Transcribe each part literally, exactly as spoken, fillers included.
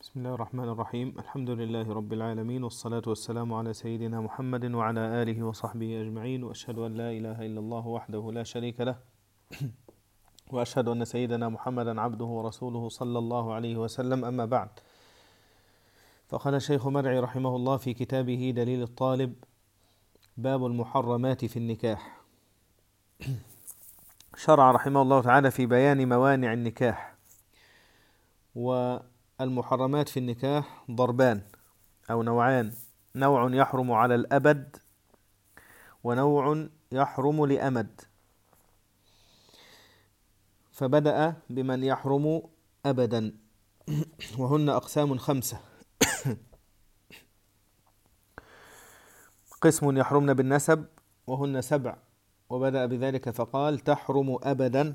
بسم الله الرحمن الرحيم. الحمد لله رب العالمين، والصلاة والسلام على سيدنا محمد وعلى آله وصحبه أجمعين، وأشهد أن لا إله إلا الله وحده لا شريك له، وأشهد أن سيدنا محمدا عبده ورسوله صلى الله عليه وسلم. أما بعد، فقال الشيخ مرعي رحمه الله في كتابه دليل الطالب: باب المحرمات في النكاح. شرع رحمه الله تعالى في بيان موانع النكاح. والمحرمات في النكاح ضربان أو نوعان: نوع يحرم على الأبد، ونوع يحرم لأمد. فبدأ بمن يحرم أبدا، وهن أقسام خمسة: قسم يحرمن بالنسب وهن سبع، وبدأ بذلك فقال: تحرم أبدا.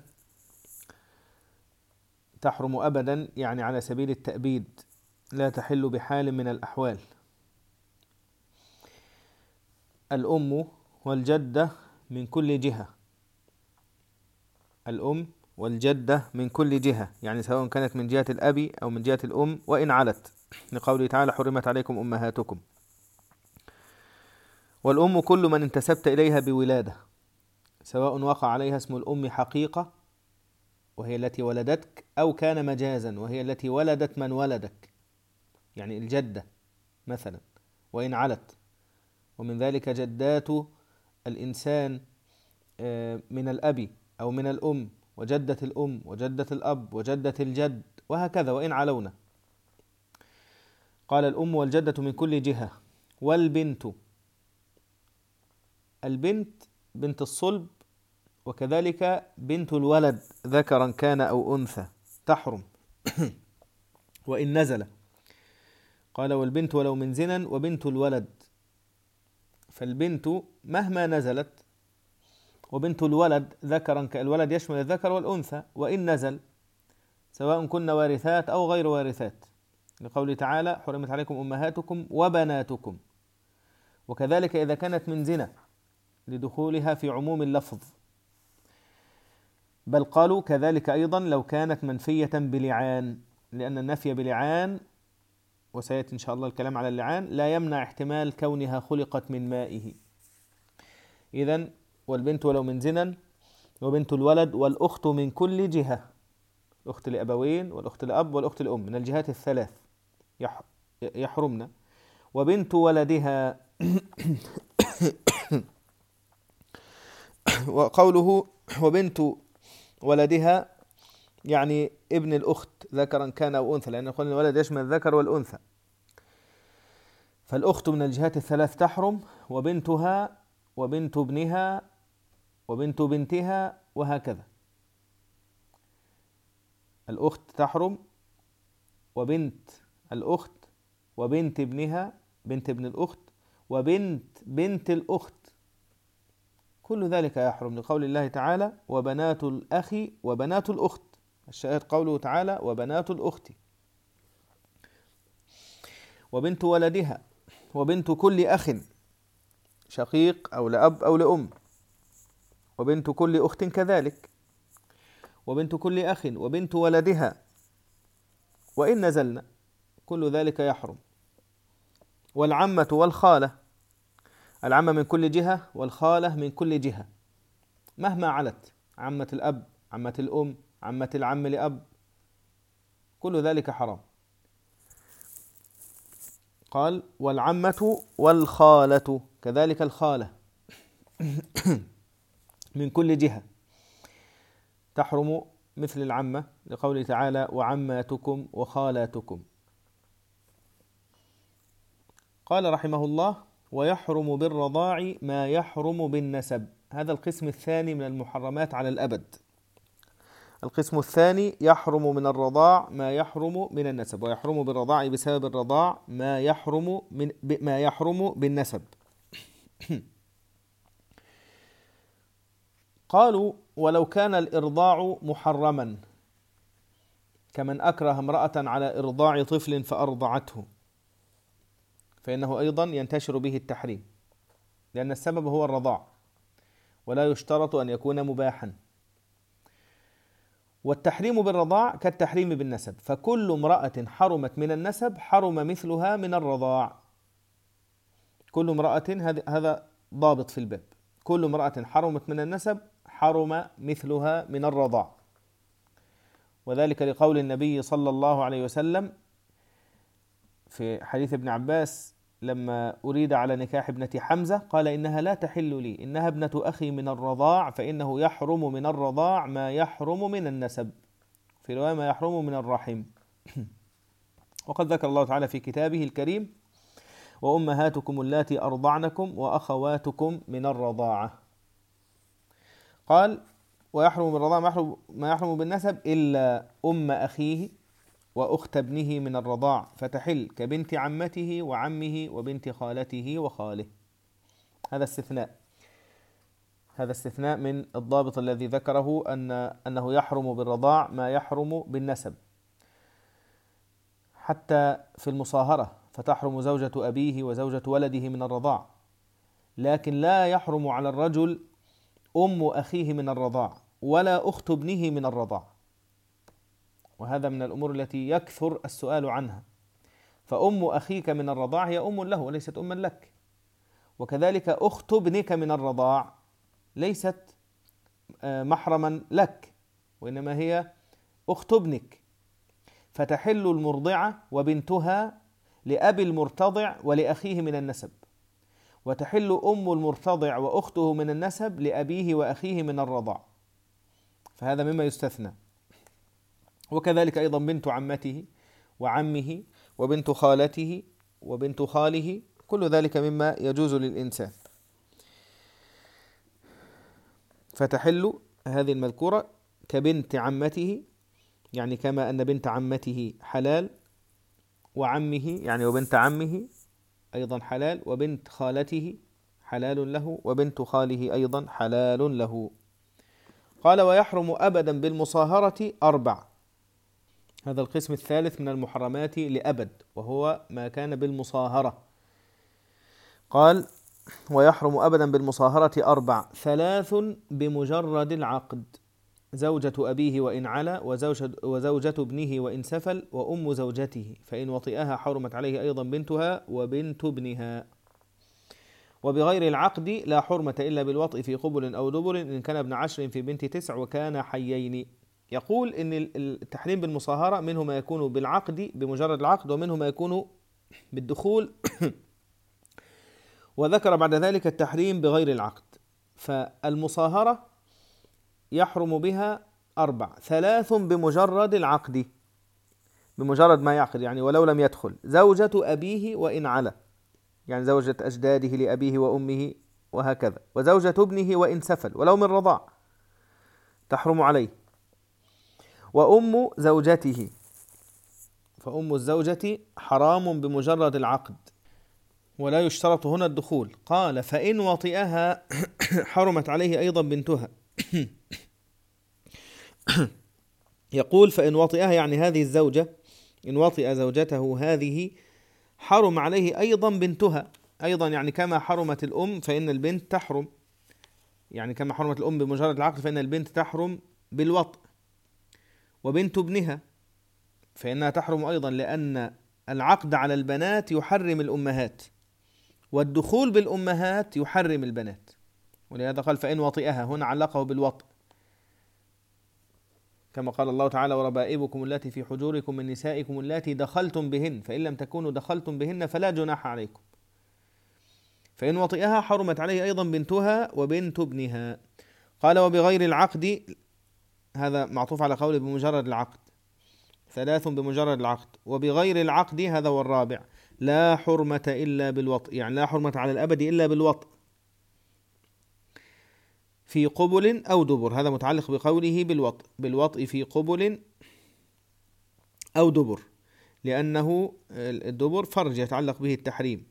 تحرم أبدا يعني على سبيل التأبيد، لا تحل بحال من الأحوال. الأم والجدة من كل جهة. الأم والجدة من كل جهة، يعني سواء كانت من جهة الأب أو من جهة الأم وإن علت، لقوله تعالى: حرمت عليكم أمهاتكم. والأم كل من انتسبت إليها بولادة، سواء وقع عليها اسم الأم حقيقة وهي التي ولدتك، أو كان مجازا وهي التي ولدت من ولدك، يعني الجدة مثلا وإن علت. ومن ذلك جدات الإنسان من الأب أو من الأم، وجدة الأم وجدة الأب وجدة الجد، وهكذا وإن علونا. قال: الأم والجدة من كل جهة. والبنت، البنت بنت الصلب، وكذلك بنت الولد ذكرا كان أو أنثى تحرم وإن نزل. قال: والبنت ولو من زنا وبنت الولد. فالبنت مهما نزلت، وبنت الولد ذكرا، الولد يشمل الذكر والأنثى وإن نزل، سواء كن وارثات أو غير وارثات، لقوله تعالى: حرمت عليكم أمهاتكم وبناتكم. وكذلك إذا كانت من زنا، لدخولها في عموم اللفظ. بل قالوا كذلك أيضا لو كانت منفية بلعان، لأن النفي بلعان، وسيأتي إن شاء الله الكلام على اللعان، لا يمنع احتمال كونها خلقت من مائه. إذن والبنت ولو من زنا وبنت الولد والأخت من كل جهة، الأخت لأبوين والأخت لأب والأخت لأم، من الجهات الثلاث يحرمنا. وبنت ولدها وقوله وبنت ولدها يعني ابن الأخت ذكرا كان أو أنثى، لأن قلنا الولد يشمل الذكر والأنثى. فالأخت من الجهات الثلاث تحرم، وبنتها وبنت ابنها وبنت بنتها، وهكذا. الأخت تحرم، وبنت الأخت وبنت ابنها، بنت ابن الأخت، وبنت بنت الأخت، كل ذلك يحرم، لقول الله تعالى: وبنات الأخ وبنات الأخت. الشاهد قوله تعالى: وبنات الأخت. وبنت ولدها، وبنت كل أخ شقيق أو لأب أو لأم، وبنت كل أخت كذلك، وبنت كل أخ، وبنت ولدها وإن نزلنا، كل ذلك يحرم. والعمة والخالة، العمة من كل جهة والخالة من كل جهة مهما علت، عمة الأب، عمة الأم، عمة العم لأب، كل ذلك حرام. قال: والعمة والخالة، كذلك الخالة من كل جهة تحرم مثل العمة، لقوله تعالى: وعماتكم وخالاتكم. قال رحمه الله: ويحرم بالرضاع ما يحرم بالنسب. هذا القسم الثاني من المحرمات على الأبد. القسم الثاني: يحرم من الرضاع ما يحرم من النسب، ويحرم بالرضاع بسبب الرضاع ما يحرم من ما يحرم بالنسب. قالوا: ولو كان الإرضاع محرما، كمن أكره امرأة على إرضاع طفل فأرضعته، فإنه أيضا ينتشر به التحريم، لأن السبب هو الرضاع، ولا يشترط أن يكون مباحا. والتحريم بالرضاع كالتحريم بالنسب، فكل امرأة حرمت من النسب حرم مثلها من الرضاع. كل امرأة، هذا ضابط في الباب، كل امرأة حرمت من النسب حرم مثلها من الرضاع، وذلك لقول النبي صلى الله عليه وسلم في حديث ابن عباس لما أريد على نكاح ابنة حمزة قال إنها لا تحل لي، إنها ابنة أخي من الرضاع، فإنه يحرم من الرضاع ما يحرم من النسب، في رواية ما يحرم من الرحم. وقد ذكر الله تعالى في كتابه الكريم: وأمهاتكم اللاتي أرضعنكم وأخواتكم من الرضاعة. قال: ويحرم بالرضاعة ما يحرم بالنسب إلا أم أخيه وأخت ابنه من الرضاع، فتحل كبنت عمته وعمه وبنت خالته وخاله. هذا استثناء، هذا استثناء من الضابط الذي ذكره أن أنه يحرم بالرضاع ما يحرم بالنسب. حتى في المصاهرة فتحرم زوجة أبيه وزوجة ولده من الرضاع، لكن لا يحرم على الرجل أم أخيه من الرضاع ولا أخت ابنه من الرضاع، وهذا من الأمور التي يكثر السؤال عنها. فأم أخيك من الرضاع هي أم له وليست أما لك، وكذلك أخت ابنك من الرضاع ليست محرما لك، وإنما هي أخت ابنك، فتحل المرضعة وبنتها لأبي المرتضع ولأخيه من النسب، وتحل أم المرتضع وأخته من النسب لأبيه وأخيه من الرضاع، فهذا مما يستثنى. وكذلك أيضا بنت عمته وعمه وبنت خالته وبنت خاله، كل ذلك مما يجوز للإنسان. فتحل هذه المذكورة كبنت عمته، يعني كما أن بنت عمته حلال، وعمه يعني وبنت عمه أيضا حلال، وبنت خالته حلال له، وبنت خاله أيضا حلال له. قال: ويحرم أبدا بالمصاهرة أربع. هذا القسم الثالث من المحرمات لأبد، وهو ما كان بالمصاهرة. قال: ويحرم أبدا بالمصاهرة أربع: ثلاث بمجرد العقد، زوجة أبيه وإن علا، وزوجة, وزوجة ابنه وإن سفل، وأم زوجته، فإن وطئها حرمت عليه أيضا بنتها وبنت ابنها. وبغير العقد لا حرمة إلا بالوطء في قبل أو دبر، إن كان ابن عشر في بنت تسع وكان حيين. يقول إن التحريم بالمصاهرة منه ما يكون بالعقد بمجرد العقد، ومنه ما يكون بالدخول وذكر بعد ذلك التحريم بغير العقد. فالمصاهرة يحرم بها أربع: ثلاث بمجرد العقد، بمجرد ما يعقد يعني ولو لم يدخل، زوجة أبيه وإن علا، يعني زوجة أجداده لأبيه وأمه وهكذا، وزوجة ابنه وإن سفل ولو من رضاع تحرم عليه، وأم زوجته، فأم الزوجة حرام بمجرد العقد ولا يشترط هنا الدخول. قال: فإن وطئها حرمت عليه أيضا بنتها. يقول: فإن وطئها يعني هذه الزوجة، إن وطئ زوجته هذه حرم عليه أيضا بنتها، أيضا يعني كما حرمت الأم فإن البنت تحرم، يعني كما حرمت الأم بمجرد العقد فإن البنت تحرم بالوطء، وبنت ابنها فإنها تحرم أيضا، لأن العقد على البنات يحرم الأمهات، والدخول بالأمهات يحرم البنات، ولهذا قال: فإن وطئها، هنا علقه بالوطء، كما قال الله تعالى: وربائبكم اللاتي في حجوركم من نسائكم اللاتي دخلتم بهن، فإن لم تكونوا دخلتم بهن فلا جناح عليكم. فإن وطئها حرمت عليه أيضا بنتها وبنت ابنها. قال: وبغير العقد، هذا معطوف على قوله بمجرد العقد، ثلاث بمجرد العقد. وبغير العقد هذا هو الرابع: لا حرمة إلا بالوطء، يعني لا حرمة على الأبد إلا بالوطء في قبل أو دبر، هذا متعلق بقوله بالوطء، بالوطء في قبل أو دبر، لأنه الدبر فرج يتعلق به التحريم.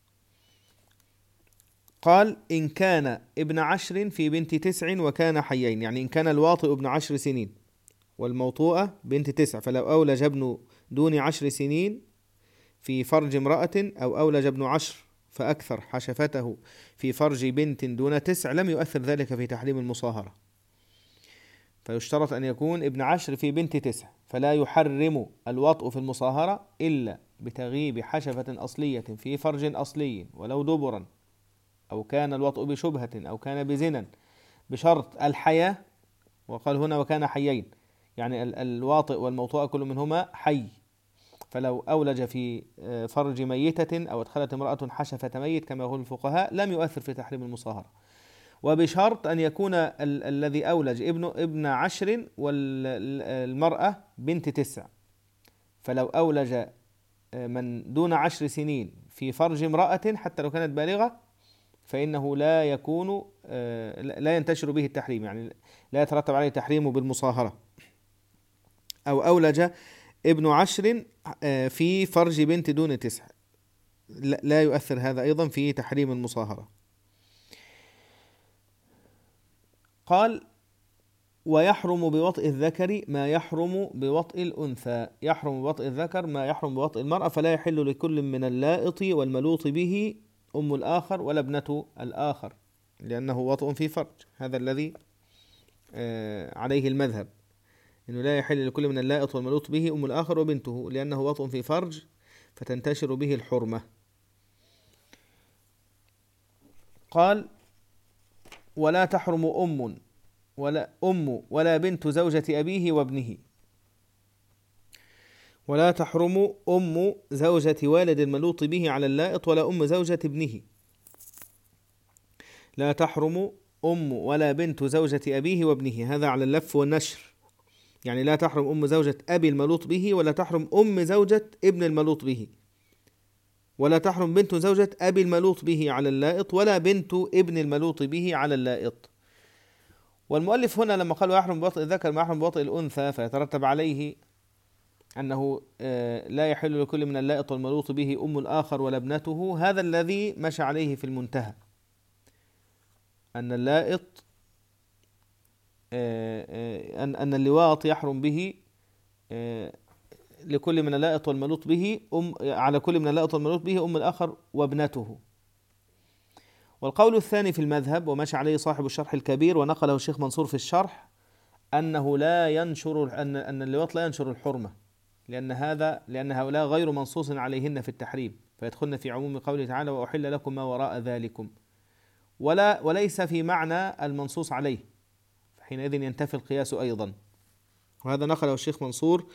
قال: إن كان ابن عشر في بنت تسع وكان حيين، يعني إن كان الواطئ ابن عشر سنين والموطوءة بنت تسع، فلو أولج ابن دون عشر سنين في فرج امرأة، أو أولج ابن عشر فأكثر حشفته في فرج بنت دون تسع، لم يؤثر ذلك في تحريم المصاهرة. فيشترط أن يكون ابن عشر في بنت تسع، فلا يحرم الوطء في المصاهرة إلا بتغييب حشفة أصلية في فرج أصلي ولو دبرا، أو كان الوطء بشبهة أو كان بزنا، بشرط الحياة. وقال هنا وكان حيين، يعني الواطئ والموطوء كل منهما حي. فلو أولج في فرج ميتة أو ادخلت امرأة حشفة ميت كما يقول الفقهاء لم يؤثر في تحريم المصاهرة، وبشرط أن يكون ال- الذي أولج ابن ابن عشر والمرأة بنت تسع. فلو أولج من دون عشر سنين في فرج امرأة حتى لو كانت بالغة فإنه لا يكون لا ينتشر به التحريم، يعني لا يترتب عليه تحريمه بالمصاهرة. أو أولج ابن عشر في فرج بنت دون تسع، لا يؤثر هذا أيضا في تحريم المصاهرة. قال ويحرم بوطء الذكر ما يحرم بوطء الأنثى، يحرم بوطء الذكر ما يحرم بوطء المرأة، فلا يحل لكل من اللائط والملوط به أم الآخر ولا ابنة الآخر، لأنه وطء في فرج. هذا الذي عليه المذهب، إنه لا يحل لكل من اللائط والملوط به أم الآخر وبنته، لأنه وطء في فرج فتنتشر به الحرمة. قال ولا تحرم أم ولا أم ولا بنت زوجة أبيه وابنه، ولا تحرم أم زوجة والد الملوط به على اللائط ولا أم زوجة ابنه. لا تحرم أم ولا بنت زوجة أبيه وابنه، هذا على اللف والنشر، يعني لا تحرم أم زوجة أبي الملوط به، ولا تحرم أم زوجة ابن الملوط به، ولا تحرم بنت زوجة أبي الملوط به على اللائط، ولا بنت ابن الملوط به على اللائط. والمؤلف هنا لما قال ويحرم بوطئ الذكر ما يحرم بوطئ الأنثى، فيترتب عليه أنه لا يحل لكل من اللائط والملوط به أم الآخر ولا ابنته. هذا الذي مشى عليه في المنتهى، أن اللائط أن أن اللواط يحرم به لكل من اللائط والملوط به أم على كل من اللائط والملوط به أم الآخر وابنته. والقول الثاني في المذهب ومشى عليه صاحب الشرح الكبير ونقله الشيخ منصور في الشرح، أنه لا ينشر أن أن اللواط لا ينشر الحرمة، لأن هذا لأن هؤلاء غير منصوص عليهن في التحريم، فيدخلن في عموم قوله تعالى وأحل لكم ما وراء ذلكم، ولا وليس في معنى المنصوص عليه، حينئذ ينتفي القياس أيضا. وهذا نقله الشيخ منصور،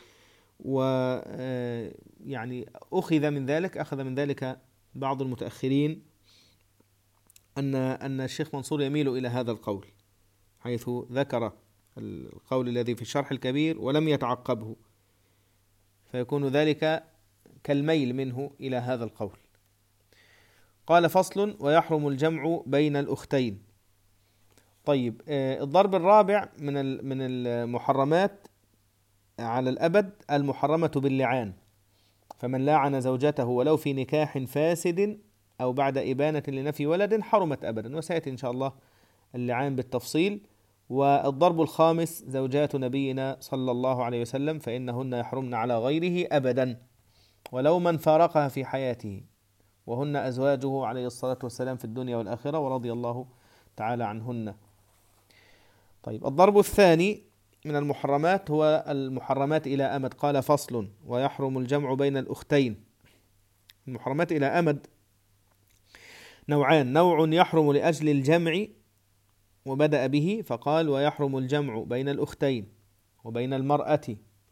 ويعني أخذ من ذلك أخذ من ذلك بعض المتأخرين أن أن الشيخ منصور يميل إلى هذا القول، حيث ذكر القول الذي في الشرح الكبير ولم يتعقبه، فيكون ذلك كالميل منه إلى هذا القول. قال فصل ويحرم الجمع بين الأختين. طيب الضرب الرابع من من المحرمات على الأبد المحرمة باللعان، فمن لاعن زوجته ولو في نكاح فاسد أو بعد إبانة لنفي ولد حرمت أبدا، وسيأتي إن شاء الله اللعان بالتفصيل. والضرب الخامس زوجات نبينا صلى الله عليه وسلم فإنهن يحرمن على غيره أبدا ولو من فارقها في حياته، وهن أزواجه عليه الصلاة والسلام في الدنيا والآخرة ورضي الله تعالى عنهن. طيب الضرب الثاني من المحرمات هو المحرمات إلى أمد. قال فصل ويحرم الجمع بين الأختين. المحرمات إلى أمد نوعان، نوع يحرم لأجل الجمع وبدأ به فقال ويحرم الجمع بين الأختين وبين المرأة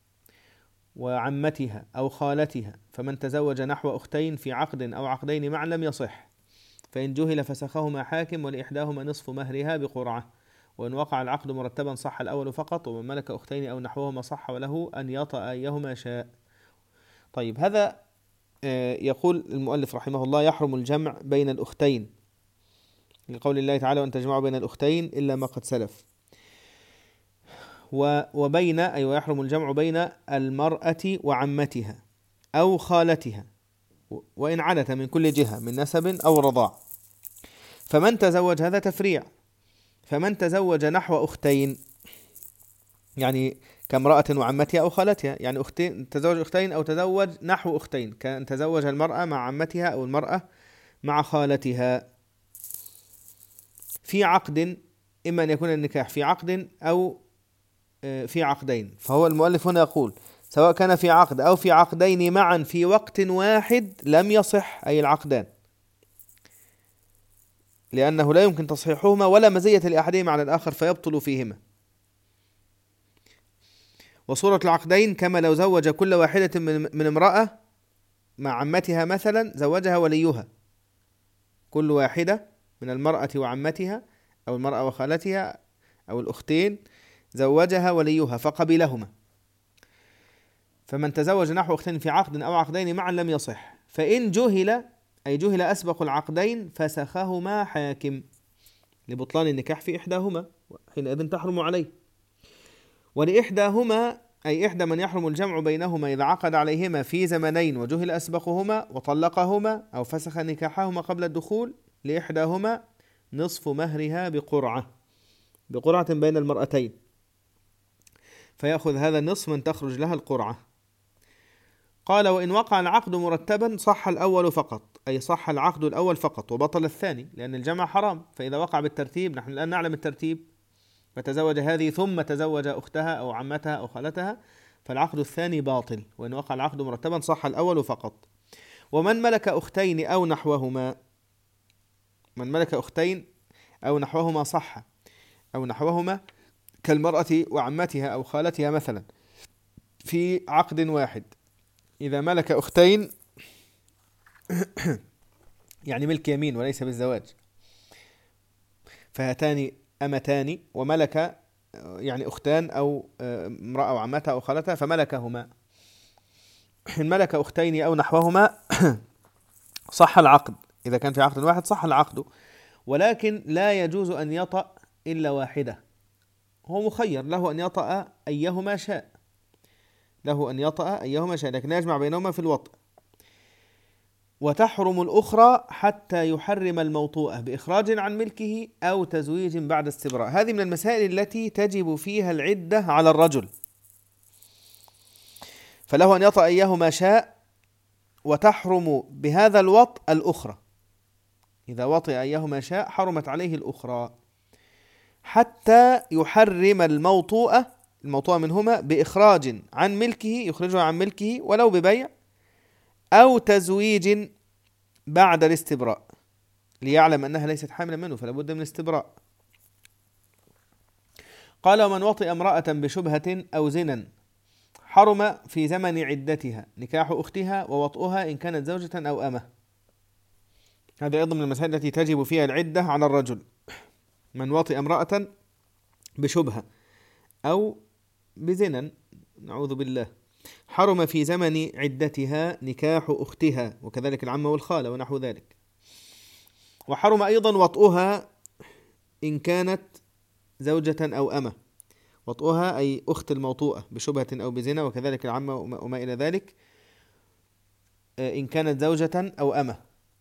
وعمتها أو خالتها، فمن تزوج نحو أختين في عقد أو عقدين معا لم يصح، فإن جهل فسخهما حاكم ولإحداهما نصف مهرها بقرعة، وإن وقع العقد مرتبا صح الأول فقط، ومن ملك أختين أو نحوهما صح وله أن يطأ أيهما شاء. طيب هذا يقول المؤلف رحمه الله يحرم الجمع بين الأختين لقول الله تعالى وأن تجمعوا بين الأختين إلا ما قد سلف، وبين أي أيوة ويحرم الجمع بين المرأة وعمتها أو خالتها وإن علت من كل جهة من نسب أو رضاع. فمن تزوج هذا تفريع، فمن تزوج نحو أختين يعني كامرأة وعمتها أو خالتها، يعني أختين تزوج أختين أو تزوج نحو أختين، كأن تزوج المرأة مع عمتها أو المرأة مع خالتها في عقد، إما أن يكون النكاح في عقد أو في عقدين، فهو المؤلف هنا يقول سواء كان في عقد أو في عقدين معا في وقت واحد لم يصح أي العقدان، لأنه لا يمكن تصحيحهما ولا مزية لأحدهما على الآخر فيبطل فيهما. وصورة العقدين كما لو زوج كل واحدة من امرأة مع عمتها مثلا زوجها وليها، كل واحدة من المرأة وعمتها أو المرأة وخالتها أو الأختين زوجها وليها فقبلهما، فمن تزوج نحو أختين في عقد أو عقدين معا لم يصح. فإن جهل أي جهل أسبق العقدين فسخهما حاكم لبطلان النكاح في إحداهما، حينئذ تحرم عليه. ولإحداهما أي إحدى من يحرم الجمع بينهما إذا عقد عليهما في زمنين وجهل أسبقهما وطلقهما أو فسخ نكاحهما قبل الدخول، لإحداهما نصف مهرها بقرعة بقرعة بين المرأتين، فيأخذ هذا النصف من تخرج لها القرعة. قال وإن وقع العقد مرتبا صح الأول فقط، أي صح العقد الأول فقط وبطل الثاني، لأن الجمع حرام. فإذا وقع بالترتيب، نحن الآن نعلم الترتيب، فتزوج هذه ثم تزوج أختها أو عمتها أو خالتها، فالعقد الثاني باطل. وإن وقع العقد مرتبا صح الأول فقط. ومن ملك أختين أو نحوهما، من ملك أختين أو نحوهما صح، أو نحوهما كالمرأة وعمتها أو خالتها مثلا في عقد واحد، إذا ملك أختين يعني ملك يمين وليس بالزواج، فهاتان أمتان، وملك يعني أختان أو امرأة وعمتها أو خالتها فملكهما. إن ملك أختين أو نحوهما صح العقد، إذا كان في عقد واحد صح العقد، ولكن لا يجوز أن يطأ إلا واحدة، هو مخير له أن يطأ أيهما شاء، له أن يطأ أيهما شاء، لكن يجمع بينهما في الوطء. وتحرم الأخرى حتى يحرم الموطوءة بإخراج عن ملكه أو تزويج بعد استبراء. هذه من المسائل التي تجب فيها العدة على الرجل، فله أن يطأ أيهما شاء، وتحرم بهذا الوطء الأخرى، إذا وطئ أيهما شاء حرمت عليه الأخرى، حتى يحرم الموطوءة الموطوءة منهما بإخراج عن ملكه، يخرجها عن ملكه ولو ببيع، أو تزويج بعد الاستبراء، ليعلم أنها ليست حاملا منه فلا بد من استبراء. قال ومن وطئ امرأة بشبهة أو زنا حرم في زمن عدتها نكاح أختها ووطئها إن كانت زوجة أو أمة. هذا أيضا من المسائل التي تجب فيها العدة على الرجل. من وطئ امرأة بشبهة أو بزنا نعوذ بالله حرم في زمن عدتها نكاح أختها، وكذلك العمة والخالة ونحو ذلك. وحرم أيضا وطئها إن كانت زوجة أو أمة، وطئها أي أخت الموطوءة بشبهة أو بزنا، وكذلك العمة وما إلى ذلك إن كانت زوجة أو أمة.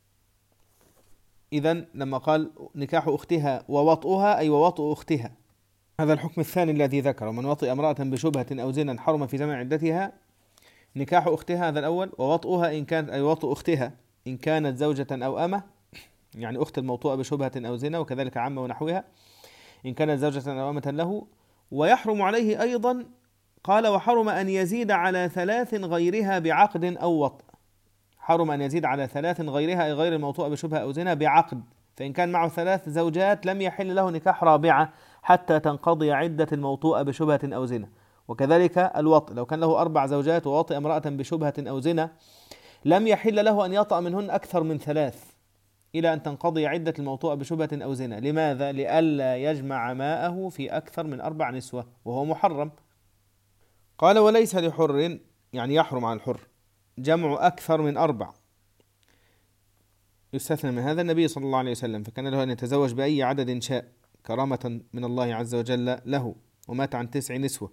إذن لما قال نكاح أختها ووطئها أي ووطئ أختها، هذا الحكم الثاني الذي ذكره. من وطئ امرأة بشبهة أو زنا حرم في زمن عدتها نكاح أختها، هذا الأول. ووطئها إن كانت أي وطئ أختها إن كانت زوجة أو أمة، يعني أخت الموطوءة بشبهة أو زنا، وكذلك عمة ونحوها إن كانت زوجة أو أمة له. ويحرم عليه أيضا قال وحرم أن يزيد على ثلاث غيرها بعقد أو وطئ، حرم أن يزيد على ثلاث غيرها أي غير الموطوءة بشبهة أو زنا بعقد، فإن كان معه ثلاث زوجات لم يحل له نكاح رابعة حتى تنقضي عدة الموطوءة بشبهة أو زنا. وكذلك الوطئ، لو كان له أربع زوجات ووطئ امرأة بشبهة أو زنا لم يحل له أن يطأ منهن أكثر من ثلاث إلى أن تنقضي عدة الموطوءة بشبهة أو زنا. لماذا؟ لئلا يجمع ماءه في أكثر من أربع نسوة وهو محرم. قال وليس لحر، يعني يحرم على الحر جمع أكثر من أربع، يستثنى من هذا النبي صلى الله عليه وسلم، فكان له أن يتزوج بأي عدد شاء كرامة من الله عز وجل له، ومات عن تسع نسوة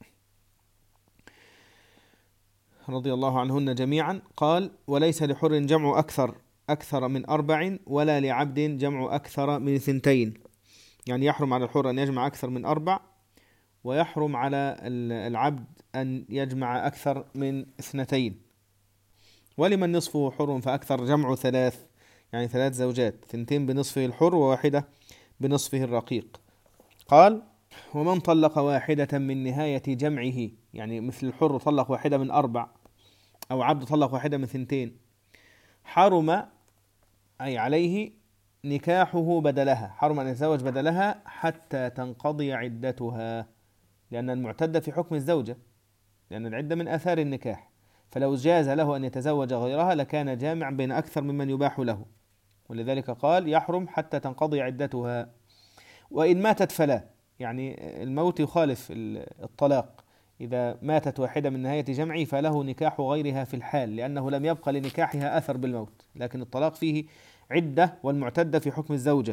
رضي الله عنهن جميعا. قال وليس لحر جمع أكثر أكثر من أربع، ولا لعبد جمع أكثر من ثنتين، يعني يحرم على الحر أن يجمع أكثر من أربع، ويحرم على العبد أن يجمع أكثر من اثنتين. ولمن نصفه حر فأكثر جمع ثلاث، يعني ثلاث زوجات، ثنتين بنصفه الحر وواحدة بنصفه الرقيق. قال ومن طلق واحدة من نهاية جمعه، يعني مثل الحر طلق واحدة من أربع، أو عبد طلق واحدة من ثنتين، حرم أي عليه نكاحه بدلها، حرم أن يتزوج بدلها حتى تنقضي عدتها، لأن المعتدة في حكم الزوجة، لأن العدة من آثار النكاح، فلو جاز له أن يتزوج غيرها لكان جامعا بين أكثر ممن يباح له، ولذلك قال يحرم حتى تنقضي عدتها. وإن ماتت فلا، يعني الموت يخالف الطلاق، إذا ماتت واحدة من نهاية جمعه فله نكاح غيرها في الحال، لأنه لم يبقى لنكاحها أثر بالموت، لكن الطلاق فيه عدة، والمعتدة في حكم الزوجة.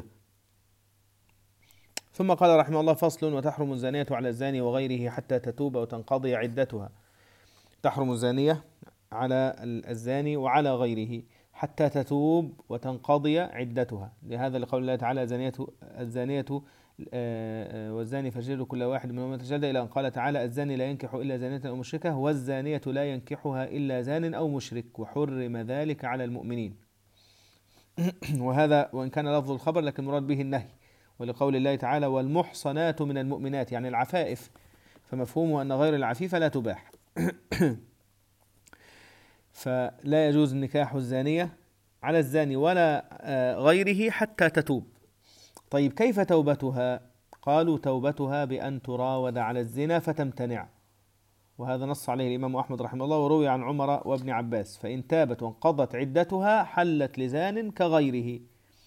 ثم قال رحمه الله: فصل: وتحرم الزانية على الزاني وغيره حتى تتوب وتنقضي عدتها. تحرم الزانية على الزاني وعلى غيره حتى تتوب وتنقضي عدتها، لهذا لقول الله تعالى: الزانية الزانية والزاني فاجلدوا كل واحد منهما جلدة، إلى أن قال تعالى: الزاني لا ينكح إلا زانية أو مشركة، والزانية لا ينكحها إلا زان أو مشرك، وحرم ذلك على المؤمنين. وهذا وإن كان لفظ الخبر لكن مراد به النهي، ولقول الله تعالى: والمحصنات من المؤمنات، يعني العفائف، فمفهومه أن غير العفيفة لا تباح. فلا يجوز نكاح الزانية على الزاني ولا غيره حتى تتوب. طيب كيف توبتها؟ قالوا: توبتها بأن تراود على الزنا فتمتنع، وهذا نص عليه الإمام أحمد رحمه الله، وروي عن عمر وابن عباس: فإن تابت وانقضت عدتها حلت لزان كغيره.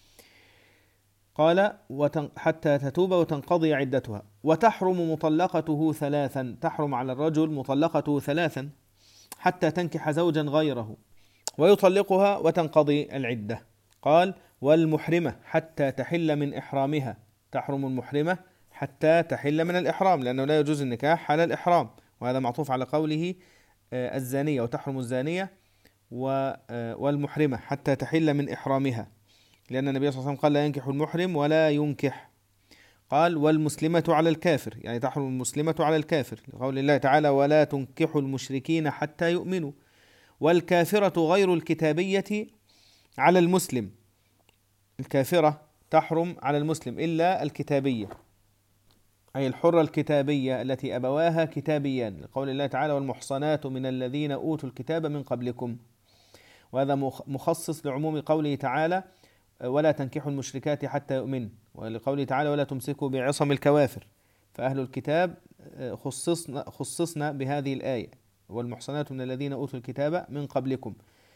قال: حتى تتوب وتنقضي عدتها. وتحرم مطلقته ثلاثا، تحرم على الرجل مطلقته ثلاثا حتى تنكح زوجا غيره ويطلقها وتنقضي العدة. قال: والمحرمة حتى تحل من إحرامها، تحرم المحرمة حتى تحل من الإحرام، لأنه لا يجوز النكاح على الإحرام، وهذا معطوف على قوله الزانية: وتحرم الزانية والمحرمة حتى تحل من إحرامها، لأن النبي صلى الله عليه وسلم قال: لا ينكح المحرم ولا ينكح. قال: والمسلمة على الكافر، يعني تحرم المسلمة على الكافر، لقول الله تعالى: ولا تنكحوا المشركين حتى يؤمنوا. والكافرة غير الكتابية على المسلم، الكافرة تحرم على المسلم إلا الكتابية، أي الحرة الكتابية التي أبواها كتابيان، لقول الله تعالى: والمحصنات من الذين أوتوا الكتاب من قبلكم. وهذا مخصص لعموم قوله تعالى: ولا تنكحوا المشركات حتى يؤمن، ولقوله تعالى: ولا تمسكوا بعصم الكوافر. فأهل الكتاب خصصنا, خصصنا بهذه الآية: والمحصنات من الذين أوتوا الكتاب من قبلكم.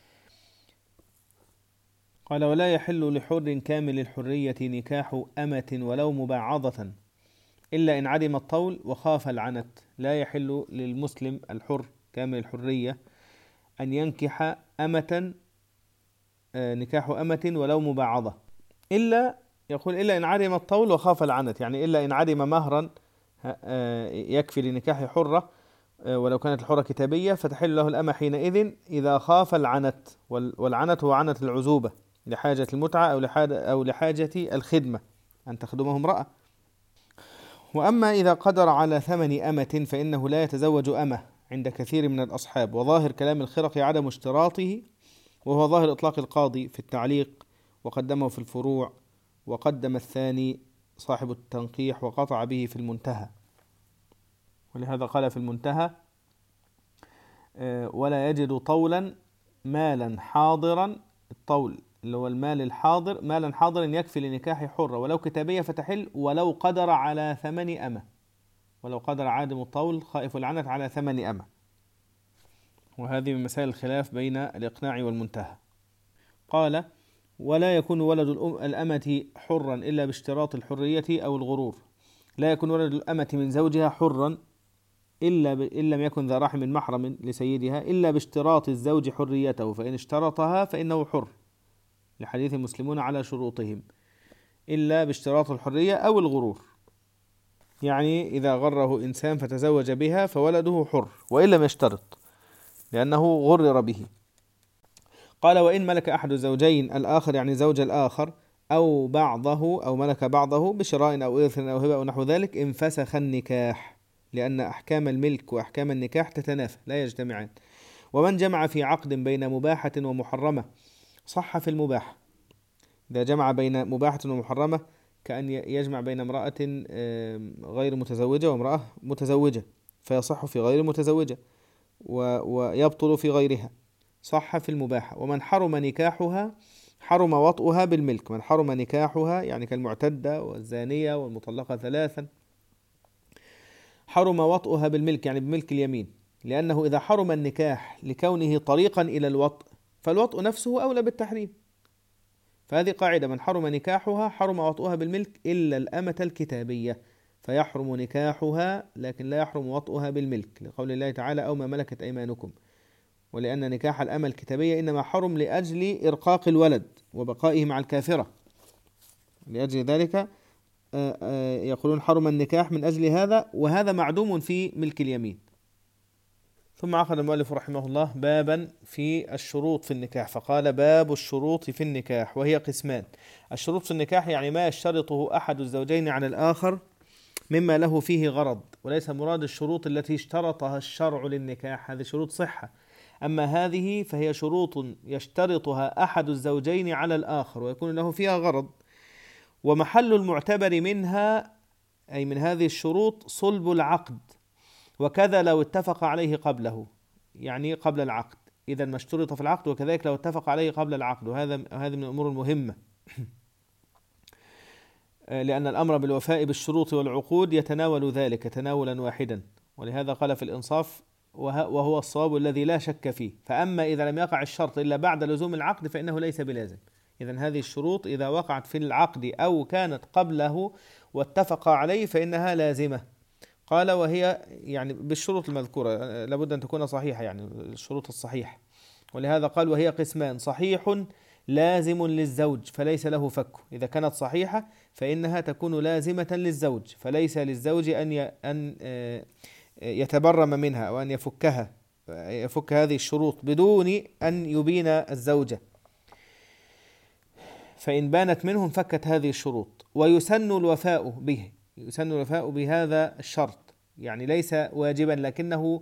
قال: ولا يحل لحر كامل الحرية نكاح أمة ولو مبعضة إلا إن عدم الطول وخاف العنت. لا يحل للمسلم الحر كامل الحرية أن ينكح أمة، نكاح أمة ولو مبعضة، إلا يقول إلا إن عدم الطول وخاف العنت، يعني إلا إن عدم مهرا يكفي لنكاح حرة ولو كانت الحرة كتابية، فتحل له الأمة حينئذ إذا خاف العنت، والعنت هو عنت العزوبة لحاجة المتعة أو لحاجة, أو لحاجة الخدمة، أن تخدمه امرأة. وأما إذا قدر على ثمن أمة فإنه لا يتزوج أمة عند كثير من الأصحاب، وظاهر كلام الخرقي عدم اشتراطه، وهو ظاهر إطلاق القاضي في التعليق وقدمه في الفروع، وقدم الثاني صاحب التنقيح وقطع به في المنتهى. ولهذا قال في المنتهى: ولا يجد طولا مالا حاضرا، الطول اللي هو المال الحاضر، مالا حاضرا يكفي لنكاح حرة ولو كتابية فتحل، ولو قدر على ثمن أمة، ولو قدر عادم الطول خائف العنت على ثمن أمة. وهذه من مسائل الخلاف بين الإقناع والمنتهى. قال: ولا يكون ولد الأمة حرا إلا باشتراط الحرية أو الغرور. لا يكون ولد الأمة من زوجها حرا إلا إن لم يكن ذا رحم محرم لسيدها، إلا باشتراط الزوج حريته، فإن اشترطها فإنه حر، لحديث المسلمون على شروطهم، إلا باشتراط الحرية أو الغرور، يعني إذا غره إنسان فتزوج بها فولده حر وإن لم يشترط، لأنه غرر به. قال: وإن ملك أحد الزوجين الآخر، يعني زوج الآخر، أو بعضه أو ملك بعضه بشراء أو إرث أو هبة أو نحو ذلك، انفسخ النكاح، لأن أحكام الملك وأحكام النكاح تتنافى لا يجتمعان. ومن جمع في عقد بين مباحة ومحرمة صح في المباح، إذا جمع بين مباحة ومحرمة كأن يجمع بين امرأة غير متزوجة وامرأة متزوجة فيصح في غير متزوجة ويبطل في غيرها، صح في المباحة. ومن حرم نكاحها حرم وطئها بالملك، من حرم نكاحها يعني كالمعتدة والزانية والمطلقة ثلاثا حرم وطئها بالملك يعني بملك اليمين، لأنه إذا حرم النكاح لكونه طريقا إلى الوطء فالوطء نفسه أولى بالتحريم. فهذه قاعدة، من حرم نكاحها حرم وطئها بالملك إلا الأمة الكتابية، فيحرم نكاحها لكن لا يحرم وطئها بالملك، لقول الله تعالى أو ما ملكت أيمانكم. ولأن نكاح الأمة الكتابية إنما حرم لأجل إرقاق الولد وبقائه مع الكافرة، لأجل ذلك يقولون حرم النكاح من أجل هذا، وهذا معدوم في ملك اليمين. ثم عقد المؤلف رحمه الله بابا في الشروط في النكاح، فقال باب الشروط في النكاح، وهي قسمان. الشروط في النكاح يعني ما يشترطه أحد الزوجين على الآخر مما له فيه غرض، وليس مراد الشروط التي اشترطها الشرع للنكاح، هذه شروط صحة. أما هذه فهي شروط يشترطها أحد الزوجين على الآخر ويكون له فيها غرض. ومحل المعتبر منها أي من هذه الشروط صلب العقد، وكذا لو اتفق عليه قبله، يعني قبل العقد، إذا ما اشترط في العقد، وكذلك لو اتفق عليه قبل العقد، وهذا هذا من الأمور المهمة لأن الأمر بالوفاء بالشروط والعقود يتناول ذلك تناولا واحدا، ولهذا قال في الإنصاف وهو الصواب الذي لا شك فيه. فأما إذا لم يقع الشرط إلا بعد لزوم العقد فإنه ليس بلازم. إذن هذه الشروط إذا وقعت في العقد أو كانت قبله واتفق عليه فإنها لازمة. قال وهي يعني بالشروط المذكورة لابد أن تكون صحيحة، يعني الشروط الصحيحة. ولهذا قال وهي قسمان، صحيح لازم للزوج فليس له فك. إذا كانت صحيحة فإنها تكون لازمة للزوج، فليس للزوج أن أن يتبرم منها أو أن يفكها يفك هذه الشروط بدون أن يبين الزوجة، فإن بانت منهم فكت هذه الشروط. ويسن الوفاء به، يسن الوفاء بهذا الشرط، يعني ليس واجبا لكنه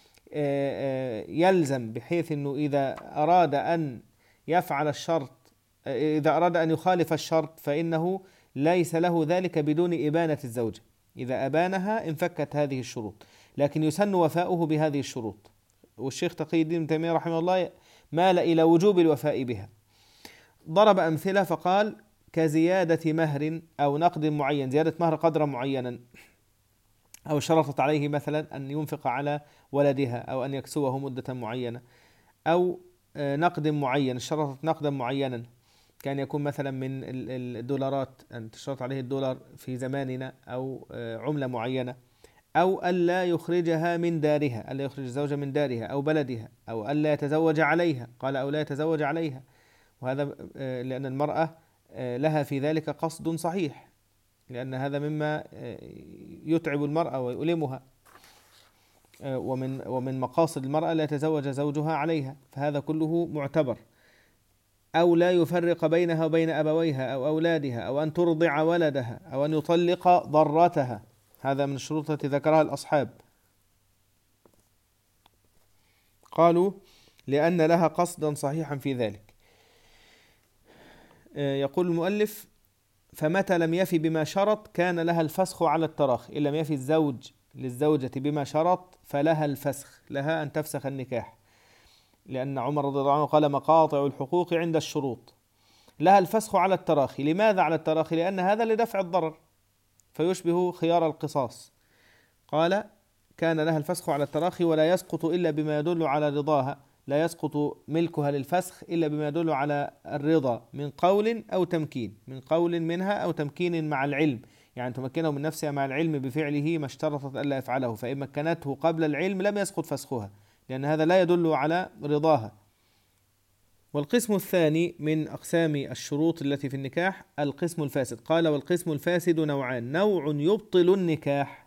يلزم، بحيث أنه إذا أراد أن يفعل الشرط، إذا أراد أن يخالف الشرط فإنه ليس له ذلك بدون إبانة الزوجة، إذا أبانها انفكت هذه الشروط، لكن يسن وفاؤه بهذه الشروط. والشيخ تقي الدين ابن تيمية رحمه الله مال إلى وجوب الوفاء بها، ضرب أمثلة فقال كزيادة مهر أو نقد معين، زيادة مهر قدرا معينا، أو شرطت عليه مثلا أن ينفق على ولدها أو أن يكسوه مدة معينة، أو نقد معين، شرطت نقدا معينا كان يكون مثلا من الدولارات أن تشرط عليه الدولار في زماننا، أو عملة معينة، أو ألا يخرجها من دارها، ألا يخرج الزوجة من دارها أو بلدها، أو ألا يتزوج عليها، قال أو لا يتزوج عليها، وهذا لأن المرأة لها في ذلك قصد صحيح، لأن هذا مما يتعب المرأة ويؤلمها، ومن ومن مقاصد المرأة لا يتزوج زوجها عليها، فهذا كله معتبر. أو لا يفرق بينها وبين أبويها أو أولادها، أو أن ترضع ولدها، أو أن يطلق ضرتها، هذا من الشروط التي ذكرها الأصحاب. قالوا لأن لها قصدا صحيحا في ذلك. يقول المؤلف فمتى لم يفي بما شرط كان لها الفسخ على التراخي، إن لم يفي الزوج للزوجة بما شرط فلها الفسخ، لها أن تفسخ النكاح، لأن عمر رضي الله عنه قال مقاطع الحقوق عند الشروط، لها الفسخ على التراخي. لماذا على التراخي؟ لأن هذا لدفع الضرر فيشبه خيار القصاص. قال كان لها الفسخ على التراخي ولا يسقط إلا بما يدل على رضاها، لا يسقط ملكها للفسخ إلا بما يدل على الرضا من قول أو تمكين، من قول منها أو تمكين مع العلم، يعني تمكنه من نفسها مع العلم بفعله ما اشترطت ألا يفعله، فإن مكنته قبل العلم لم يسقط فسخها، لأن هذا لا يدل على رضاها. والقسم الثاني من أقسام الشروط التي في النكاح القسم الفاسد. قال والقسم الفاسد نوعان، نوع يبطل النكاح،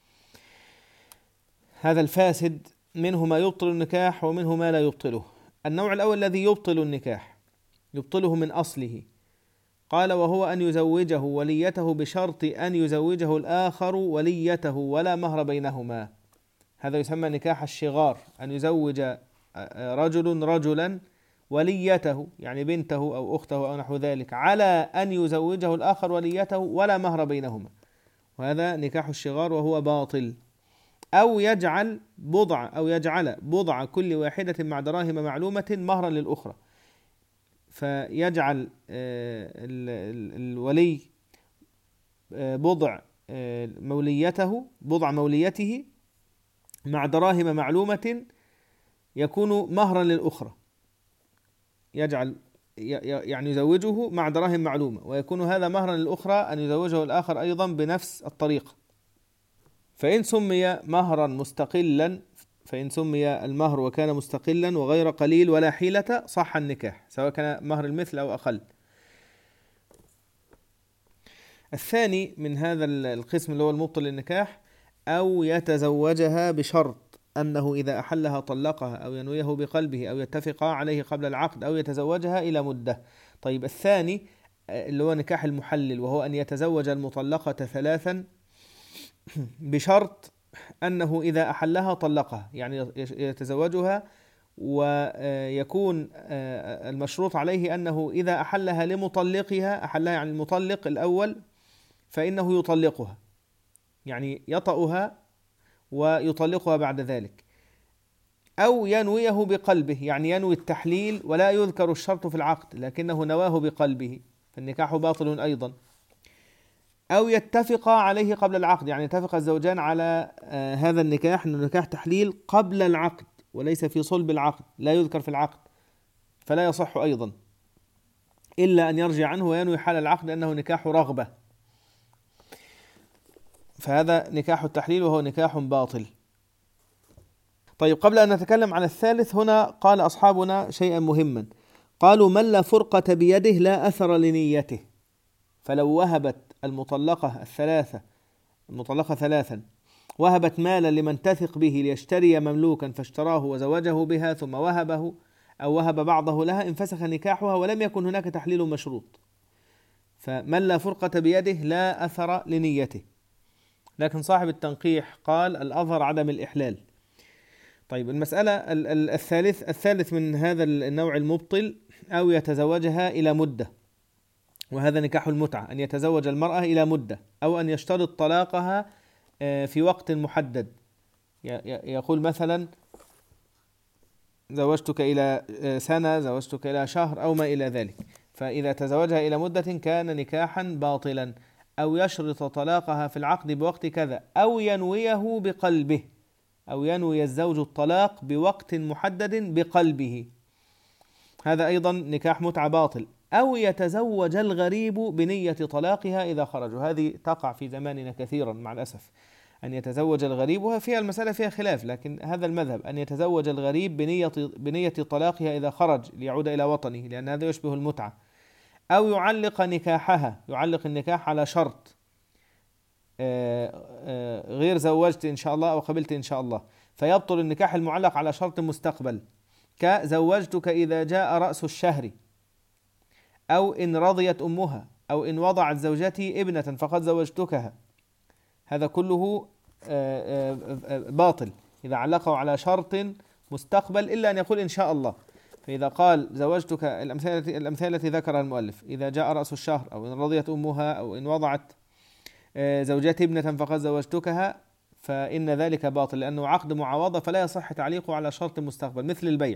هذا الفاسد منه ما يبطل النكاح ومنه ما لا يبطله. النوع الأول الذي يبطل النكاح، يبطله من أصله. قال وهو أن يزوجه وليته بشرط أن يزوجه الآخر وليته ولا مهر بينهما، هذا يسمى نكاح الشغار، أن يزوج رجل رجلا وليته يعني بنته أو أخته أو نحو ذلك على أن يزوجه الآخر وليته ولا مهر بينهما، وهذا نكاح الشغار وهو باطل. أو يجعل بضع أو يجعل بضع كل واحدة مع دراهم معلومة مهرا للأخرى، فيجعل الولي بضع موليته بضع موليته مع دراهم معلومة يكون مهرا للأخرى، يجعل يعني يزوجه مع دراهم معلومة ويكون هذا مهرا للأخرى أن يزوجه الآخر أيضا بنفس الطريقة. فإن سمي مهرا مستقلا فإن سمي المهر وكان مستقلا وغير قليل ولا حيلة صح النكاح سواء كان مهر المثل أو أقل. الثاني من هذا القسم اللي هو المبطل للنكاح أو يتزوجها بشرط أنه إذا أحلها طلقها أو ينويه بقلبه أو يتفق عليه قبل العقد أو يتزوجها إلى مدة. طيب الثاني اللي هو نكاح المحلل، وهو أن يتزوج المطلقة ثلاثا بشرط أنه إذا أحلها طلقها، يعني يتزوجها ويكون المشروط عليه أنه إذا أحلها لمطلقها أحلها يعني المطلق الأول فإنه يطلقها، يعني يطأها ويطلقها بعد ذلك. أو ينويه بقلبه، يعني ينوي التحليل ولا يذكر الشرط في العقد لكنه نواه بقلبه فالنكاح باطل أيضا. أو يتفق عليه قبل العقد، يعني يتفق الزوجان على آه هذا النكاح أنه نكاح تحليل قبل العقد وليس في صلب العقد، لا يذكر في العقد فلا يصح أيضا إلا أن يرجع عنه وينوي حال العقد أنه نكاح رغبة، فهذا نكاح التحليل وهو نكاح باطل. طيب قبل أن نتكلم عن الثالث هنا قال أصحابنا شيئا مهما، قالوا من لا فرقة بيده لا أثر لنيته، فلو وهبت المطلقة الثلاثة المطلقة ثلاثا وهبت مالا لمن تثق به ليشتري مملوكا فاشتراه وزوجه بها ثم وهبه أو وهب بعضه لها انفسخ نكاحها ولم يكن هناك تحليل مشروط، فمن لا فرقة بيده لا أثر لنيته. لكن صاحب التنقيح قال الأظهر عدم الإحلال. طيب المسألة الثالث الثالث من هذا النوع المبطل أو يتزوجها إلى مدة، وهذا نكاح المتعة، أن يتزوج المرأة إلى مدة أو أن يشترط طلاقها في وقت محدد، يقول مثلا زوجتك إلى سنة زوجتك إلى شهر أو ما إلى ذلك، فإذا تزوجها إلى مدة كان نكاحا باطلا. أو يشرط طلاقها في العقد بوقت كذا أو ينويه بقلبه، أو ينوي الزوج الطلاق بوقت محدد بقلبه، هذا أيضا نكاح متعة باطل. أو يتزوج الغريب بنية طلاقها إذا خرجوا، هذه تقع في زماننا كثيرا مع الأسف، أن يتزوج الغريب، وفيها المسألة فيها خلاف لكن هذا المذهب أن يتزوج الغريب بنية, بنية طلاقها إذا خرج ليعود إلى وطنه، لأن هذا يشبه المتعة. أو يعلق نكاحها، يعلق النكاح على شرط غير زوجت إن شاء الله أو قبلت إن شاء الله، فيبطل النكاح المعلق على شرط مستقبل، كزوجتك إذا جاء رأس الشهر، أو إن رضيت أمها، أو إن وضعت زوجتي ابنة فقد زوجتكها، هذا كله باطل إذا علقه على شرط مستقبل إلا أن يقول إن شاء الله. فإذا قال زوجتك الأمثلة الأمثلة التي ذكرها المؤلف، إذا جاء رأس الشهر أو إن رضيت أمها أو إن وضعت زوجتي ابنة فقد زوجتكها، فإن ذلك باطل لأنه عقد معاوضة فلا يصح تعليقه على شرط مستقبل مثل البيع.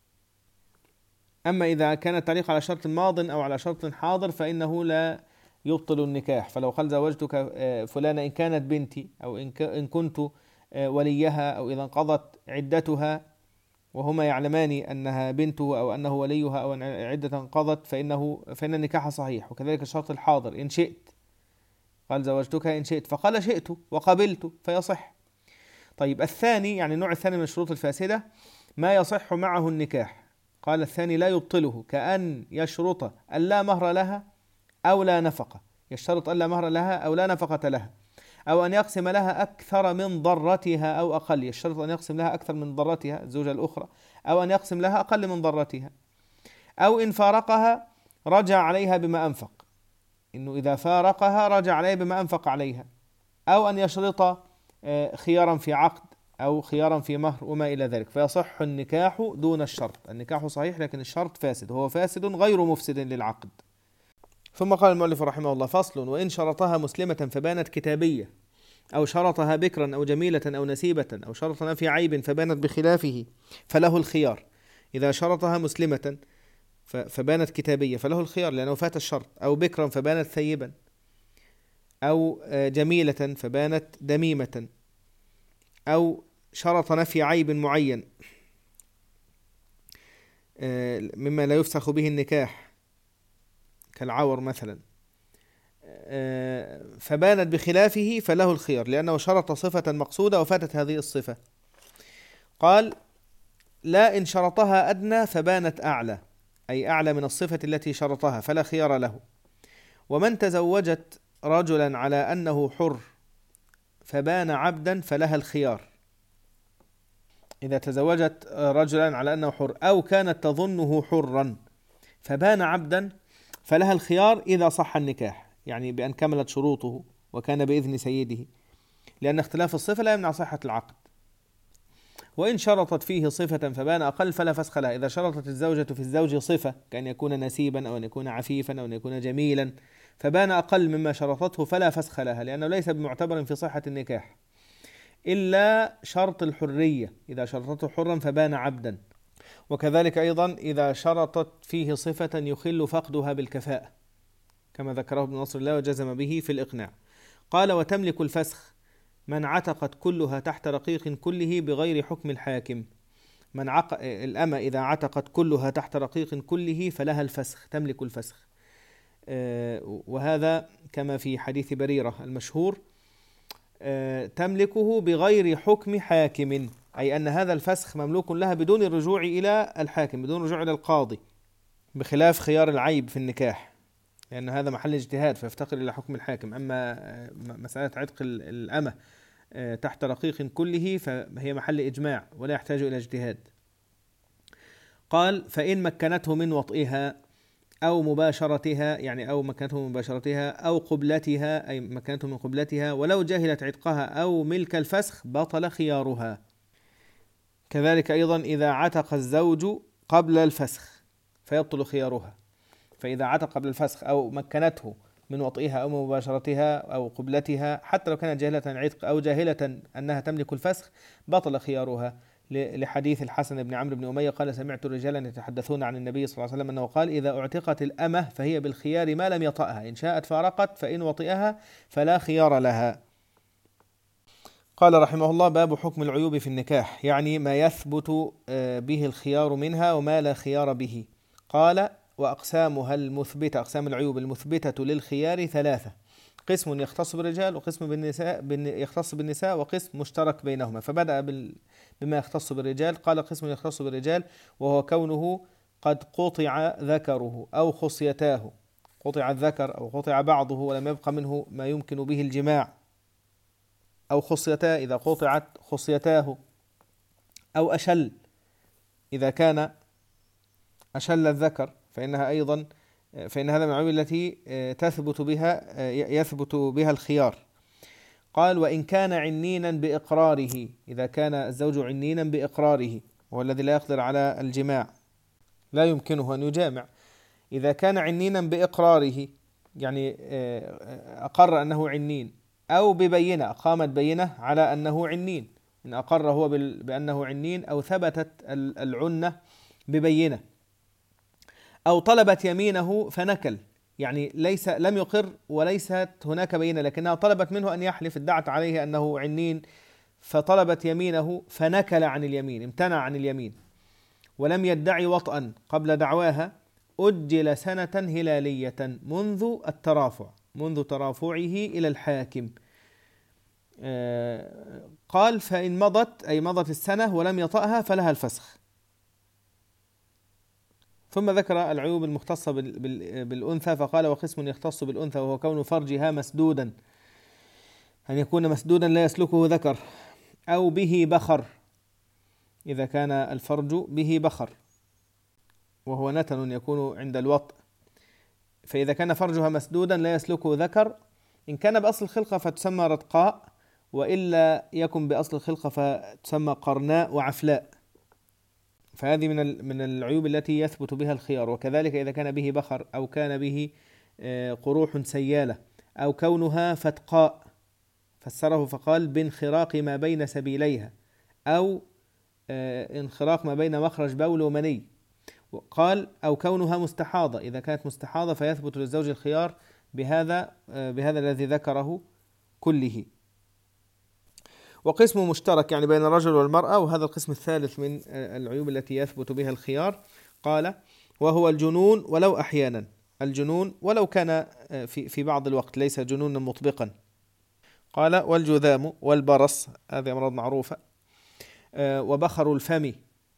أما إذا كان التعليق على شرط ماض أو على شرط حاضر فإنه لا يبطل النكاح. فلو قال زوجتك فلانة إن كانت بنتي أو إن كنت وليها أو إذا انقضت عدتها وهما يعلمان أنها بنته أو أنه وليها أو أن عدة انقضت فإنه فإن النكاح صحيح. وكذلك الشرط الحاضر إن شئت، قال زوجتك إن شئت فقال شئت وقبلت فيصح. طيب الثاني يعني النوع الثاني من الشروط الفاسدة ما يصح معه النكاح، قال الثاني لا يبطله، كأن يشرط ألا مهر لها أو لا نفقة، يشترط ألا مهر لها أو لا نفقة لها، أو أن يقسم لها أكثر من ضرتها أو أقل، يشترط أن يقسم لها أكثر من ضرتها الزوجة الأخرى، أو أن يقسم لها أقل من ضرتها، أو إن فارقها رجع عليها بما أنفق، إنه إذا فارقها رجع عليها بما أنفق عليها، أو أن يشرط خيارا في عقد أو خيارا في مهر وما إلى ذلك، فيصح النكاح دون الشرط. النكاح صحيح لكن الشرط فاسد، هو فاسد غير مفسد للعقد. ثم قال المؤلف رحمه الله: فصل: وإن شرطها مسلمة فبانت كتابية، أو شرطها بكرا أو جميلة أو نسيبة، أو شرطنا في عيب فبانت بخلافه فله الخيار. إذا شرطها مسلمة فبانت كتابية فله الخيار لأنه فات الشرط، أو بكرا فبانت ثيبا، أو جميلة فبانت دميمة، أو شرط نفي عيب معين مما لا يفسخ به النكاح كالعور مثلا، فبانت بخلافه فله الخيار لأنه شرط صفة مقصودة وفاتت هذه الصفة. قال: لا إن شرطها أدنى فبانت أعلى، أي أعلى من الصفة التي شرطها، فلا خيار له. ومن تزوجت رجلا على أنه حر فبان عبدا فلها الخيار. إذا تزوجت رجلا على أنه حر أو كانت تظنه حرا فبان عبدا فلها الخيار إذا صح النكاح، يعني بأن كملت شروطه وكان بإذن سيده، لأن اختلاف الصفة لا يمنع صحة العقد. وإن شرطت فيه صفة فبان أقل فلا فسخ لها. إذا شرطت الزوجة في الزوج صفة كأن يكون نسيبا أو أن يكون عفيفا أو أن يكون جميلا فبان أقل مما شرطته فلا فسخ لها، لأنه ليس بمعتبر في صحة النكاح إلا شرط الحرية. إذا شرطته حرا فبان عبدا. وكذلك أيضا إذا شرطت فيه صفة يخل فقدها بالكفاءة كما ذكره ابن نصر الله وجزم به في الإقناع. قال: وتملك الفسخ من عتقت كلها تحت رقيق كله بغير حكم الحاكم. من عق... الأمة إذا عتقت كلها تحت رقيق كله فلها الفسخ، تملك الفسخ. آه وهذا كما في حديث بريرة المشهور: آه تملكه بغير حكم حاكم، أي أن هذا الفسخ مملوك لها بدون الرجوع إلى الحاكم، بدون الرجوع إلى القاضي، بخلاف خيار العيب في النكاح لأن هذا محل اجتهاد فيفتقر إلى حكم الحاكم. أما مسألة عتق الأمة تحت رقيق كله فهي محل إجماع ولا يحتاج إلى اجتهاد. قال: فإن مكنته من وطئها أو مباشرتها، يعني أو مكنته من مباشرتها أو قبلتها، أي مكنته من قبلتها، ولو جهلت عتقها أو ملك الفسخ بطل خيارها. كذلك أيضا إذا عتق الزوج قبل الفسخ فيبطل خيارها. فإذا عتق قبل الفسخ أو مكنته من وطئها أو مباشرتها أو قبلتها حتى لو كانت جاهلة عتق أو جاهلة أنها تملك الفسخ بطل خيارها، لحديث الحسن بن عمرو بن أمية قال: سمعت رجالا يتحدثون عن النبي صلى الله عليه وسلم أنه قال: إذا اعتقت الأمة فهي بالخيار ما لم يطأها، إن شاءت فارقت فإن وطئها فلا خيار لها. قال رحمه الله: باب حكم العيوب في النكاح، يعني ما يثبت به الخيار منها وما لا خيار به. قال: وأقسامها المثبتة، أقسام العيوب المثبتة للخيار ثلاثة: قسم يختص بالرجال، وقسم بالنساء يختص بالنساء، وقسم مشترك بينهما. فبدأ بما يختص بالرجال. قال: قسم يختص بالرجال وهو كونه قد قطع ذكره أو خصيتاه، قطع الذكر أو قطع بعضه ولم يبق منه ما يمكن به الجماع، أو خصيتاه إذا قطعت خصيتاه، أو أشل إذا كان أشل الذكر فإنها أيضا فإن هذا من العيوب التي تثبت بها يثبت بها الخيار. قال: وإن كان عنينا بإقراره، إذا كان الزوج عنينا بإقراره وهو الذي لا يقدر على الجماع، لا يمكنه أن يجامع، إذا كان عنينا بإقراره يعني أقر أنه عنين، أو ببينة أقامت بينة على أنه عنين، إن أقر هو بأنه عنين أو ثبتت العنة ببينة، أو طلبت يمينه فنكل، يعني ليس لم يقر وليست هناك بينة لكنها طلبت منه أن يحلف، ادعت عليه أنه عنين فطلبت يمينه فنكل عن اليمين، امتنع عن اليمين، ولم يدعي وطئا قبل دعواها، أجل سنة هلالية منذ الترافع منذ ترافعه إلى الحاكم. آه قال: فإن مضت أي مضت السنة ولم يطأها فلها الفسخ. ثم ذكر العيوب المختصة بالأنثى فقال: وقسم يختص بالأنثى وهو كون فرجها مسدودا، أن يكون مسدودا لا يسلكه ذكر، أو به بخر، إذا كان الفرج به بخر وهو نتن يكون عند الوطء، فإذا كان فرجها مسدودا لا يسلكه ذكر، إن كان بأصل الخلقة فتسمى رتقاء، وإلا يكن بأصل الخلقة فتسمى قرناء وعفلاء، فهذه من من العيوب التي يثبت بها الخيار. وكذلك إذا كان به بخر أو كان به قروح سيالة أو كونها فتقاء، فسره فقال بانخراق ما بين سبيليها، أو انخراق ما بين مخرج بول ومني. قال أو كونها مستحاضة، إذا كانت مستحاضة فيثبت للزوج الخيار بهذا بهذا الذي ذكره كله. وقسم مشترك يعني بين الرجل والمرأة، وهذا القسم الثالث من العيوب التي يثبت بها الخيار. قال وهو الجنون ولو أحيانا، الجنون ولو كان في في بعض الوقت، ليس جنونا مطبقا. قال والجذام والبرص، هذه أمراض معروفة. وبخر الفم،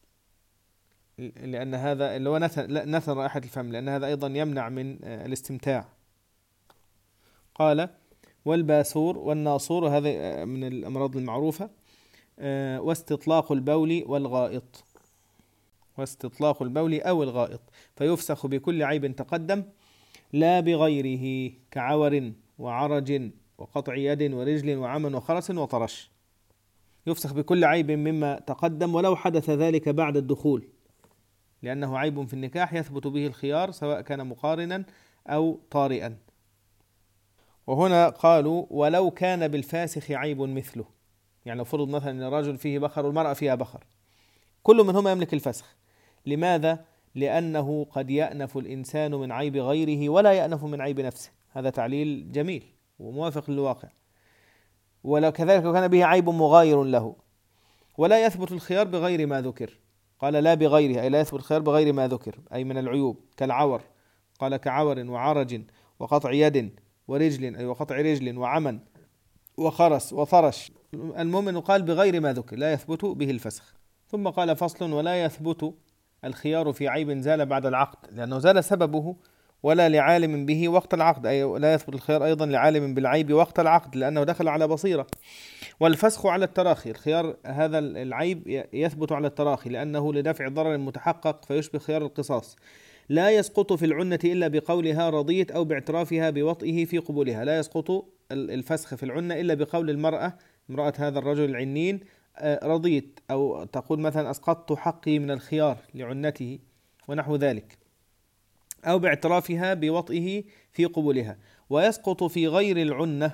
لأن هذا اللي هو نتن, نتن رائحة الفم، لأن هذا أيضا يمنع من الاستمتاع. قال والباسور والناصور، هذا من الأمراض المعروفة. واستطلاق البول والغائط، واستطلاق البول أو الغائط، فيفسخ بكل عيب تقدم لا بغيره، كعور وعرج وقطع يد ورجل وعمى وخرس وطرش. يفسخ بكل عيب مما تقدم ولو حدث ذلك بعد الدخول، لأنه عيب في النكاح يثبت به الخيار سواء كان مقارنا أو طارئا. وهنا قالوا ولو كان بالفاسخ عيب مثله، يعني لو فرض مثلا أن الرجل فيه بخر والمرأة فيها بخر، كل منهما يملك الفسخ. لماذا؟ لأنه قد يأنف الإنسان من عيب غيره ولا يأنف من عيب نفسه. هذا تعليل جميل وموافق للواقع. ولو كذلك كان به عيب مغاير له، ولا يثبت الخيار بغير ما ذكر. قال لا بغيره، أي لا يثبت الخيار بغير ما ذكر، أي من العيوب كالعور. قال كعور وعرج وقطع يد ورجل، أي وقطع رجل وعمى وخرس وطرش. المهم أنه قال بغير ما ذكر، لا يثبت به الفسخ. ثم قال فصل ولا يثبت الخيار في عيب زال بعد العقد، لأنه زال سببه، ولا لعالم به وقت العقد، أي لا يثبت الخيار أيضا لعالم بالعيب وقت العقد، لأنه دخل على بصيرة. والفسخ على التراخي، الخيار هذا العيب يثبت على التراخي لأنه لدفع ضرر متحقق فيشبه خيار القصاص. لا يسقط في العنة إلا بقولها رضيت أو باعترافها بوطئه في قبولها. لا يسقط الفسخ في العنة إلا بقول المرأة، امرأة هذا الرجل العنين، رضيت، أو تقول مثلا أسقطت حقي من الخيار لعنته ونحو ذلك، أو باعترافها بوطئه في قبولها. ويسقط في غير العنة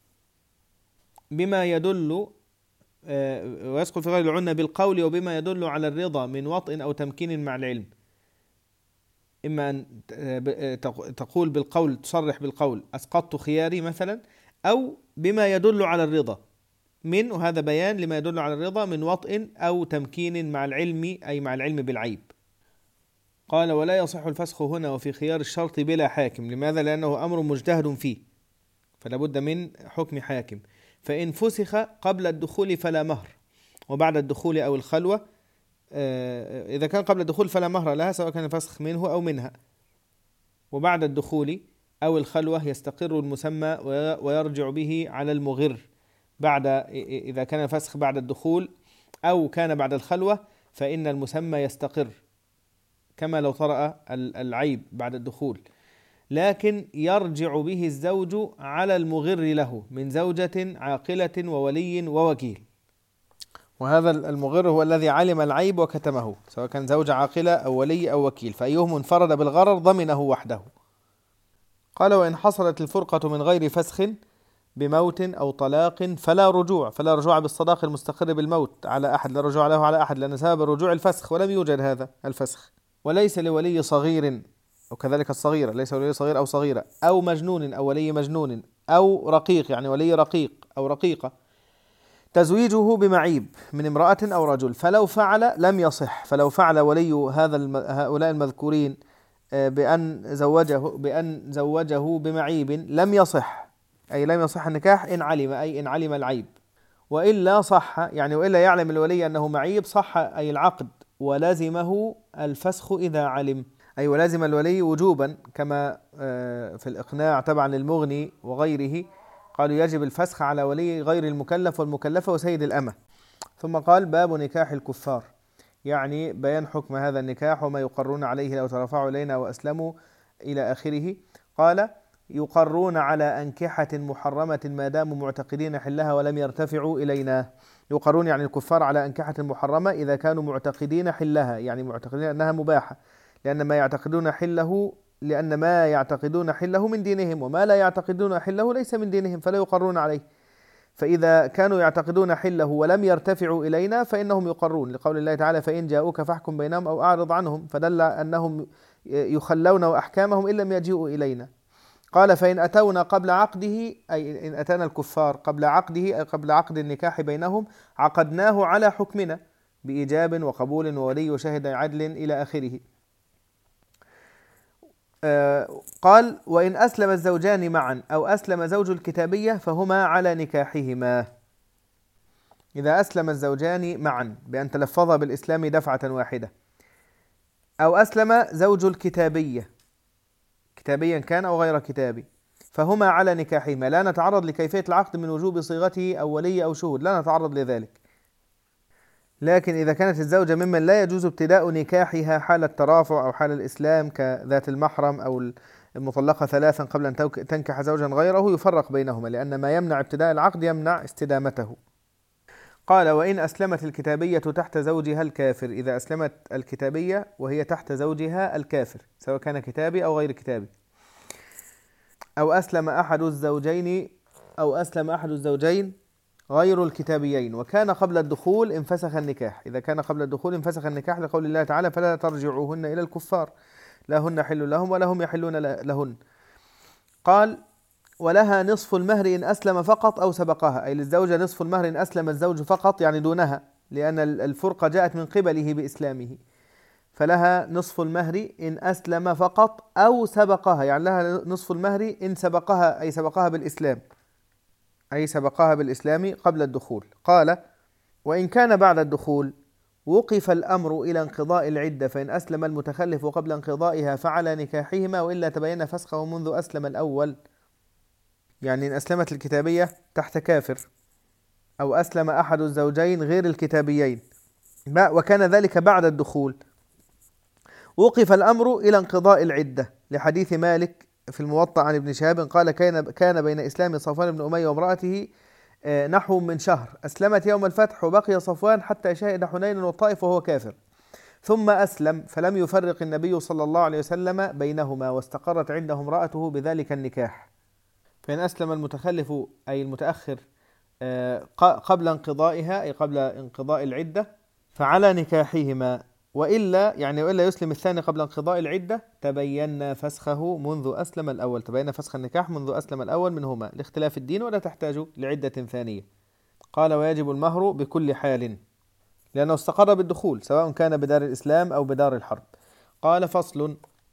بما يدل ويسقط في غير العنة بالقول وبما يدل على الرضا من وطئ أو تمكين مع العلم. إما أن تقول بالقول، تصرح بالقول أسقطت خياري مثلا، أو بما يدل على الرضا من، وهذا بيان لما يدل على الرضا من وطئ أو تمكين مع العلم، أي مع العلم بالعيب. قال ولا يصح الفسخ هنا وفي خيار الشرط بلا حاكم. لماذا؟ لأنه أمر مجتهد فيه، فلا بد من حكم حاكم. فإن فسخ قبل الدخول فلا مهر، وبعد الدخول أو الخلوة، إذا كان قبل الدخول فلا مهر لها سواء كان الفسخ منه أو منها، وبعد الدخول أو الخلوة يستقر المسمى ويرجع به على المغر. بعد إذا كان الفسخ بعد الدخول أو كان بعد الخلوة فإن المسمى يستقر كما لو طرأ العيب بعد الدخول، لكن يرجع به الزوج على المغر له من زوجة عاقلة وولي ووكيل. وهذا المغر هو الذي علم العيب وكتمه، سواء كان زوجة عاقلة أو ولي أو وكيل، فأيهم انفرد بالغرر ضمنه وحده. قال وإن حصلت الفرقة من غير فسخ بموت أو طلاق فلا رجوع، فلا رجوع بالصداق المستقر بالموت على أحد، لا رجوع له على أحد، لأن سبب الرجوع الفسخ ولم يوجد هذا الفسخ. وليس لولي صغير، وكذلك الصغيرة، ليس ولي صغير أو صغيرة، أو مجنون أو ولي مجنون، أو رقيق يعني ولي رقيق أو رقيقة، تزويجه بمعيب من امرأة أو رجل، فلو فعل لم يصح. فلو فعل ولي هذا هؤلاء المذكورين بأن زوجه بأن زوجه بمعيب لم يصح، أي لم يصح النكاح إن علم، أي إن علم العيب. وإلا صح، يعني وإلا يعلم الولي أنه معيب صح أي العقد، ولازمه الفسخ إذا علم، أي ولازم الولي وجوبا كما في الإقناع تبعا للمغني وغيره، قالوا يجب الفسخ على ولي غير المكلف والمكلفة وسيد الأمة. ثم قال باب نكاح الكفار، يعني بيان حكم هذا النكاح وما يقرون عليه لو ترفعوا إلينا وأسلموا إلى آخره. قال يقرون على أنكحة محرمة ما داموا معتقدين حلها ولم يرتفعوا إلينا. يقرون يعني الكفار على أنكحة محرمة إذا كانوا معتقدين حلها، يعني معتقدين أنها مباحة، لأن ما يعتقدون حله لأن ما يعتقدون حله من دينهم، وما لا يعتقدون حله ليس من دينهم، فلا يقرون عليه. فإذا كانوا يعتقدون حله ولم يرتفعوا إلينا فإنهم يقرون، لقول الله تعالى: فإن جاءوك فاحكم بينهم أو أعرض عنهم، فدل أنهم يخلون أحكامهم إن لم يجيئوا إلينا. قال: فإن أتونا قبل عقده، أي إن أتانا الكفار قبل عقده، أي قبل عقد النكاح بينهم، عقدناه على حكمنا بإيجاب وقبول وولي وشهد عدل إلى آخره. آه قال: وإن أسلم الزوجان معا أو أسلم زوج الكتابية فهما على نكاحهما. إذا أسلم الزوجان معا بأن تلفظا بالإسلام دفعة واحدة، أو أسلم زوج الكتابية كتابيا كان أو غير كتابي، فهما على نكاحهما. لا نتعرض لكيفية العقد من وجوب صيغته أو ولي أو شهود، لا نتعرض لذلك. لكن إذا كانت الزوجة ممن لا يجوز ابتداء نكاحها حال الترافع أو حال الإسلام كذات المحرم أو المطلقة ثلاثا قبل أن تنكح زوجا غيره، يفرق بينهما، لأن ما يمنع ابتداء العقد يمنع استدامته. قال: وإن أسلمت الكتابية تحت زوجها الكافر. إذا أسلمت الكتابية وهي تحت زوجها الكافر، سواء كان كتابي أو غير كتابي، أو أسلم أحد الزوجين أو أسلم أحد الزوجين غير الكتابيين وكان قبل الدخول انفسخ النكاح. إذا كان قبل الدخول انفسخ النكاح، لقول الله تعالى: فلا ترجعوهن إلى الكفار لا هن حل لهم ولا هم يحلون لهن. قال: ولها نصف المهر إن أسلم فقط أو سبقها، أي للزوجة نصف المهر إن أسلم الزوج فقط، يعني دونها، لأن الفرقة جاءت من قبله بإسلامه، فلها نصف المهر إن أسلم فقط أو سبقها، يعني لها نصف المهر إن سبقها، أي سبقها بالإسلام، أي سبقها بالإسلام قبل الدخول. قال: وإن كان بعد الدخول وقف الأمر إلى انقضاء العدة، فإن أسلم المتخلف قبل انقضائها فعلى نكاحهما، وإلا تبين فسخه منذ أسلم الأول. يعني إن أسلمت الكتابية تحت كافر، أو أسلم أحد الزوجين غير الكتابيين وكان ذلك بعد الدخول، وقف الأمر إلى انقضاء العدة، لحديث مالك في الموطأ عن ابن شهاب قال: كان كان بين إسلام صفوان بن أمية وامرأته نحو من شهر، أسلمت يوم الفتح وبقي صفوان حتى شهد حنين والطائف وهو كافر، ثم أسلم فلم يفرق النبي صلى الله عليه وسلم بينهما، واستقرت عنده امرأته بذلك النكاح. فإن أسلم المتخلف أي المتأخر قبل انقضائها، أي قبل انقضاء العدة، فعلى نكاحهما، وإلا يعني وإلا يسلم الثاني قبل انقضاء العدة، تبين فسخه منذ أسلم الأول، تبين فسخ النكاح منذ أسلم الأول منهما لاختلاف الدين، ولا تحتاج لعدة ثانية. قال: ويجب المهر بكل حال، لأنه استقر بالدخول سواء كان بدار الإسلام أو بدار الحرب. قال: فصل: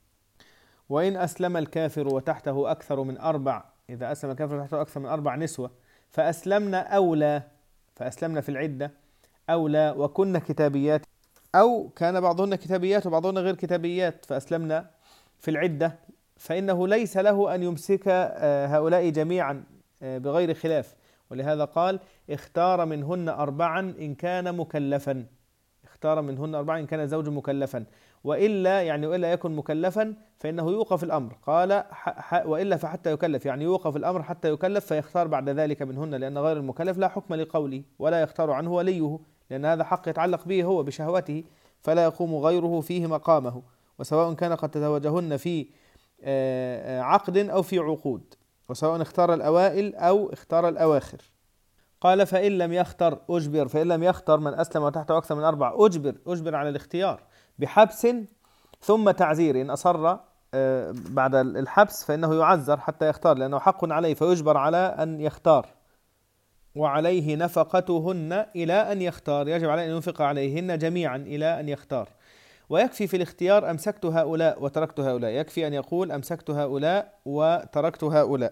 وإن أسلم الكافر وتحته أكثر من أربع، إذا أسلم الكافر وتحته أكثر من أربع نسوة فأسلمنا أولى، فأسلمنا في العدة أولى وكن كتابيات، أو كان بعضهن كتابيات وبعضهن غير كتابيات فأسلمنا في العدة، فإنه ليس له أن يمسك هؤلاء جميعا بغير خلاف، ولهذا قال: اختار منهن أربعا إن كان مكلفا، اختار منهن أربعا إن كان الزوج مكلفا، وإلا يعني وإلا يكن مكلفا فإنه يوقف الأمر. قال: وإلا فحتى يكلف، يعني يوقف الأمر حتى يكلف، فيختار بعد ذلك منهن، لأن غير المكلف لا حكم لقوله ولا يختار عنه وليه، لأن هذا حق يتعلق به هو بشهوته، فلا يقوم غيره فيه مقامه، وسواء كان قد تزوجهن في عقد أو في عقود، وسواء اختار الأوائل أو اختار الأواخر. قال: فإن لم يختر أجبر، فإن لم يختر من أسلم وتحته أكثر من أربع أجبر، أجبر على الاختيار بحبس ثم تعزير، إن أصر بعد الحبس فإنه يعزر حتى يختار، لأنه حق عليه فيجبر على أن يختار، وعليه نفقتهن إلى أن يختار، يجب عليه أن ينفق عليهن جميعا إلى أن يختار. ويكفي في الاختيار أمسكت هؤلاء وتركت هؤلاء، يكفي أن يقول أمسكت هؤلاء وتركت هؤلاء.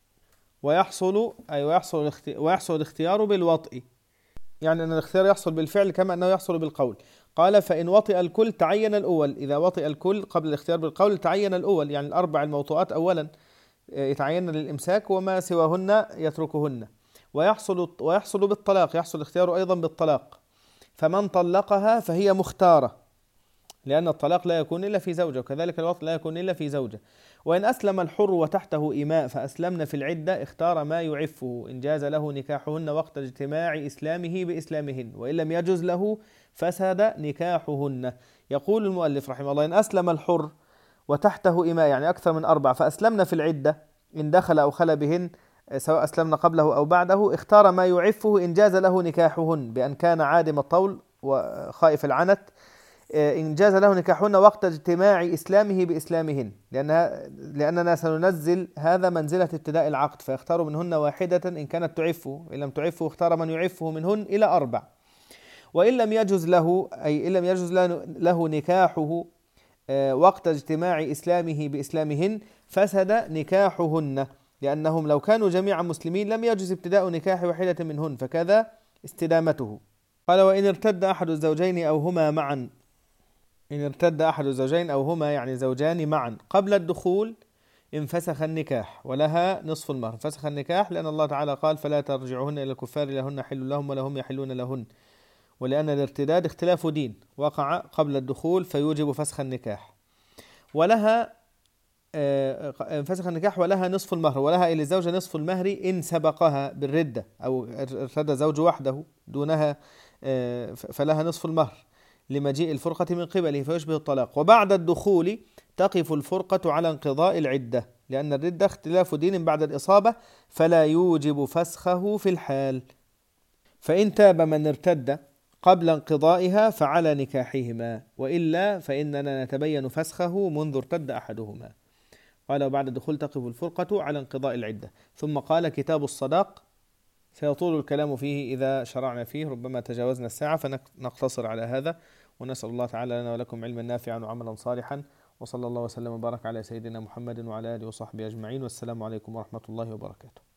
ويحصل أي ويحصل ويحصل الاختيار بالوطء، يعني أن الاختيار يحصل بالفعل كما أنه يحصل بالقول. قال: فإن وطئ الكل تعين الأول، إذا وطئ الكل قبل الاختيار بالقول تعين الأول، يعني الأربع الموطئات أولا يتعين للإمساك وما سواهن يتركهن. ويحصل ويحصل بالطلاق، يحصل الاختيار أيضا بالطلاق، فمن طلقها فهي مختارة، لأن الطلاق لا يكون إلا في زوجة، وكذلك الوطء لا يكون إلا في زوجة. وإن أسلم الحر وتحته إماء فأسلمن في العدة اختار ما يعفه إن جاز له نكاحهن وقت اجتماع إسلامه بإسلامهن، وإن لم يجز له فسد نكاحهن. يقول المؤلف رحمه الله: إن أسلم الحر وتحته إماء، يعني أكثر من أربع، فأسلمن في العدة إن دخل أو خلا بهن، سواء أسلمن قبله أو بعده، اختار ما يعفه إن جاز له نكاحهن بأن كان عادم الطول وخائف العنت، إن جاز له نكاحهن وقت اجتماع إسلامه بإسلامهن، لأنها لأننا سننزل هذا منزلة ابتداء العقد، فيختار منهن واحدة إن كانت تعفه، إن لم تعفه اختار من يعفه منهن إلى أربع. وإن لم يجز له، أي إن لم يجز له نكاحه وقت اجتماع إسلامه بإسلامهن فسد نكاحهن، لأنهم لو كانوا جميعا مسلمين لم يجز ابتداء نكاح واحدة منهن، فكذا استدامته. قال: وإن ارتد أحد الزوجين أو هما معا، إن ارتد أحد الزوجين أو هما يعني زوجان معا قبل الدخول انفسخ النكاح ولها نصف المهر. انفسخ النكاح لأن الله تعالى قال: فلا ترجعوهن إلى الكفار لهن حل لهم ولا هم يحلون لهن، ولأن الارتداد اختلاف دين وقع قبل الدخول فيوجب فسخ النكاح. ولها انفسخ النكاح ولها نصف المهر، ولها إلى الزوجة نصف المهر إن سبقها بالردة أو ارتد زوج وحده دونها، فلها نصف المهر لمجيء الفرقة من قبله فيشبه الطلاق. وبعد الدخول تقف الفرقة على انقضاء العدة، لأن الردة اختلاف دين بعد الإصابة فلا يوجب فسخه في الحال. فإن تاب من ارتد قبل انقضائها فعلى نكاحهما، وإلا فإننا نتبين فسخه منذ ارتد أحدهما. قال: وبعد الدخول تقف الفرقة على انقضاء العدة. ثم قال: كتاب الصداق سيطول الكلام فيه إذا شرعنا فيه، ربما تجاوزنا الساعة فنقتصر على هذا، ونسأل الله تعالى لنا ولكم علما نافعا وعملا صالحا، وصلى الله وسلم وبارك على سيدنا محمد وعلى آله وصحبه أجمعين، والسلام عليكم ورحمة الله وبركاته.